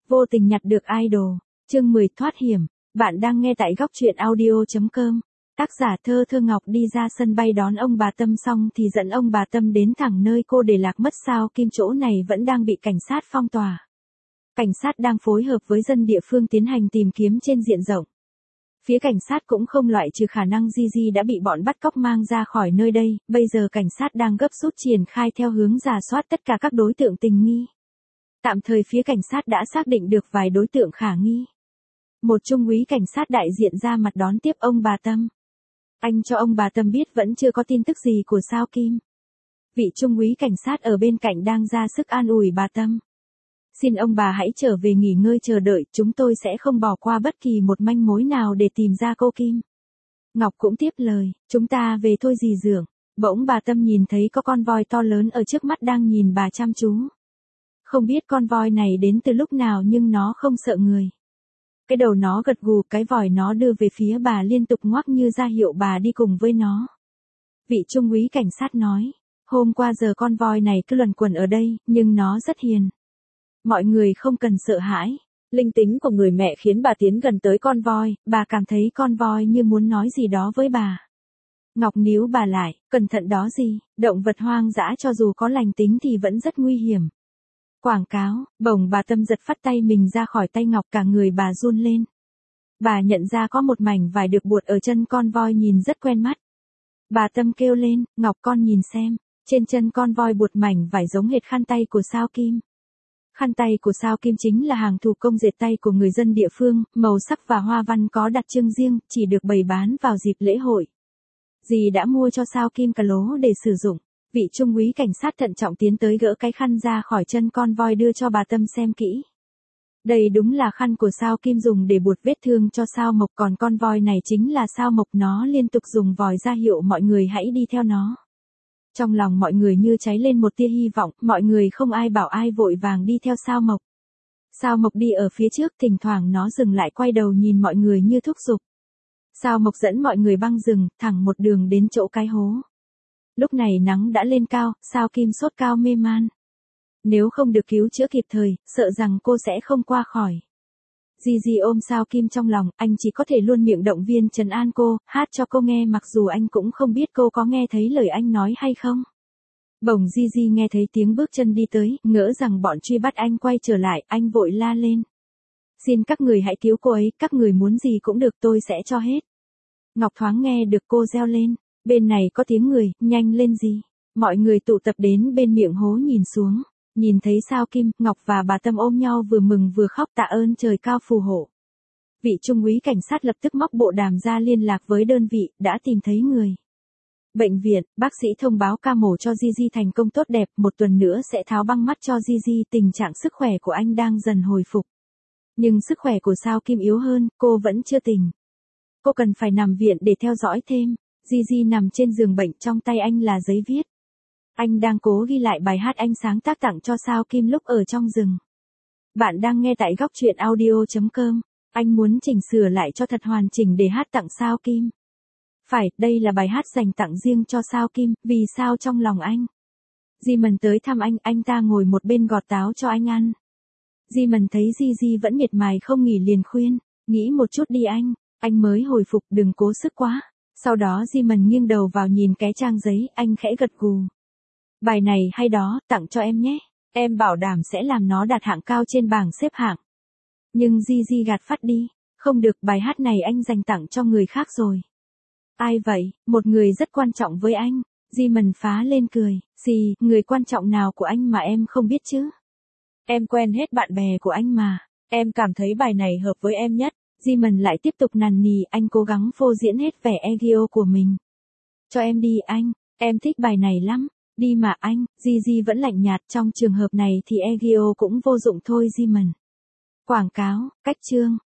Vô tình nhặt được idol. Chương 10 thoát hiểm. Bạn đang nghe tại góc truyện audio.com. Tác giả Thơ Thơ Ngọc đi ra sân bay đón ông bà Tâm xong thì dẫn ông bà Tâm đến thẳng nơi cô để lạc mất Sao Kim, chỗ này vẫn đang bị cảnh sát phong tỏa. Cảnh sát đang phối hợp với dân địa phương tiến hành tìm kiếm trên diện rộng. Phía cảnh sát cũng không loại trừ khả năng Gigi đã bị bọn bắt cóc mang ra khỏi nơi đây, bây giờ cảnh sát đang gấp rút triển khai theo hướng rà soát tất cả các đối tượng tình nghi. Tạm thời phía cảnh sát đã xác định được vài đối tượng khả nghi. Một trung úy cảnh sát đại diện ra mặt đón tiếp ông bà Tâm. Anh cho ông bà Tâm biết vẫn chưa có tin tức gì của Sao Kim. Vị trung úy cảnh sát ở bên cạnh đang ra sức an ủi bà Tâm. Xin ông bà hãy trở về nghỉ ngơi chờ đợi, chúng tôi sẽ không bỏ qua bất kỳ một manh mối nào để tìm ra cô Kim. Ngọc cũng tiếp lời, chúng ta về thôi dì Dượng. Bỗng bà Tâm nhìn thấy có con voi to lớn ở trước mắt đang nhìn bà chăm chú. Không biết con voi này đến từ lúc nào nhưng nó không sợ người. Cái đầu nó gật gù, cái vòi nó đưa về phía bà liên tục ngoắc như ra hiệu bà đi cùng với nó. Vị trung úy cảnh sát nói, hôm qua giờ con voi này cứ luẩn quẩn ở đây, nhưng nó rất hiền. Mọi người không cần sợ hãi. Linh tính của người mẹ khiến bà tiến gần tới con voi, bà cảm thấy con voi như muốn nói gì đó với bà. Ngọc níu bà lại, cẩn thận đó gì, động vật hoang dã cho dù có lành tính thì vẫn rất nguy hiểm. Quảng cáo, bỗng bà Tâm giật phát tay mình ra khỏi tay Ngọc, cả người bà run lên. Bà nhận ra có một mảnh vải được buộc ở chân con voi nhìn rất quen mắt. Bà Tâm kêu lên, Ngọc con nhìn xem, trên chân con voi buộc mảnh vải giống hệt khăn tay của Sao Kim. Khăn tay của Sao Kim chính là hàng thủ công dệt tay của người dân địa phương, màu sắc và hoa văn có đặc trưng riêng, chỉ được bày bán vào dịp lễ hội. Dì đã mua cho Sao Kim cà lố để sử dụng. Vị trung úy cảnh sát thận trọng tiến tới gỡ cái khăn ra khỏi chân con voi đưa cho bà Tâm xem kỹ. Đây đúng là khăn của Sao Kim dùng để buộc vết thương cho Sao Mộc, còn con voi này chính là Sao Mộc, nó liên tục dùng vòi ra hiệu mọi người hãy đi theo nó. Trong lòng mọi người như cháy lên một tia hy vọng, mọi người không ai bảo ai vội vàng đi theo Sao Mộc. Sao Mộc đi ở phía trước, thỉnh thoảng nó dừng lại quay đầu nhìn mọi người như thúc giục. Sao Mộc dẫn mọi người băng rừng, thẳng một đường đến chỗ cái hố. Lúc này nắng đã lên cao, Sao Kim sốt cao mê man. Nếu không được cứu chữa kịp thời, sợ rằng cô sẽ không qua khỏi. Gigi ôm Sao Kim trong lòng, anh chỉ có thể luôn miệng động viên trấn an cô, hát cho cô nghe mặc dù anh cũng không biết cô có nghe thấy lời anh nói hay không. Bỗng Gigi nghe thấy tiếng bước chân đi tới, ngỡ rằng bọn truy bắt anh quay trở lại, anh vội la lên. Xin các người hãy cứu cô ấy, các người muốn gì cũng được, tôi sẽ cho hết. Ngọc thoáng nghe được cô reo lên. Bên này có tiếng người, nhanh lên gì. Mọi người tụ tập đến bên miệng hố nhìn xuống. Nhìn thấy Sao Kim, Ngọc và bà Tâm ôm nhau vừa mừng vừa khóc tạ ơn trời cao phù hộ. Vị trung úy cảnh sát lập tức móc bộ đàm ra liên lạc với đơn vị, đã tìm thấy người. Bệnh viện, bác sĩ thông báo ca mổ cho Gigi thành công tốt đẹp, một tuần nữa sẽ tháo băng mắt cho Gigi, tình trạng sức khỏe của anh đang dần hồi phục. Nhưng sức khỏe của Sao Kim yếu hơn, cô vẫn chưa tỉnh. Cô cần phải nằm viện để theo dõi thêm. Gigi nằm trên giường bệnh, trong tay anh là giấy viết. Anh đang cố ghi lại bài hát anh sáng tác tặng cho Sao Kim lúc ở trong rừng. Bạn đang nghe tại góc truyện audio.com. Anh muốn chỉnh sửa lại cho thật hoàn chỉnh để hát tặng Sao Kim. Phải, đây là bài hát dành tặng riêng cho Sao Kim, vì sao trong lòng anh. Jimon tới thăm anh ta ngồi một bên gọt táo cho anh ăn. Jimon thấy Gigi vẫn miệt mài không nghỉ liền khuyên, nghĩ một chút đi anh mới hồi phục, đừng cố sức quá. Sau đó Jimon nghiêng đầu vào nhìn cái trang giấy, anh khẽ gật gù. Bài này hay đó, tặng cho em nhé. Em bảo đảm sẽ làm nó đạt hạng cao trên bảng xếp hạng. Nhưng Gigi gạt phát đi. Không được, bài hát này anh dành tặng cho người khác rồi. Ai vậy? Một người rất quan trọng với anh. Jimon phá lên cười. Gì, người quan trọng nào của anh mà em không biết chứ? Em quen hết bạn bè của anh mà. Em cảm thấy bài này hợp với em nhất. Jimon lại tiếp tục nằn nì, anh cố gắng phô diễn hết vẻ ego của mình. Cho em đi anh, em thích bài này lắm. Đi mà anh, Gigi vẫn lạnh nhạt, trong trường hợp này thì ego cũng vô dụng thôi Jimon. Quảng cáo, cách chương.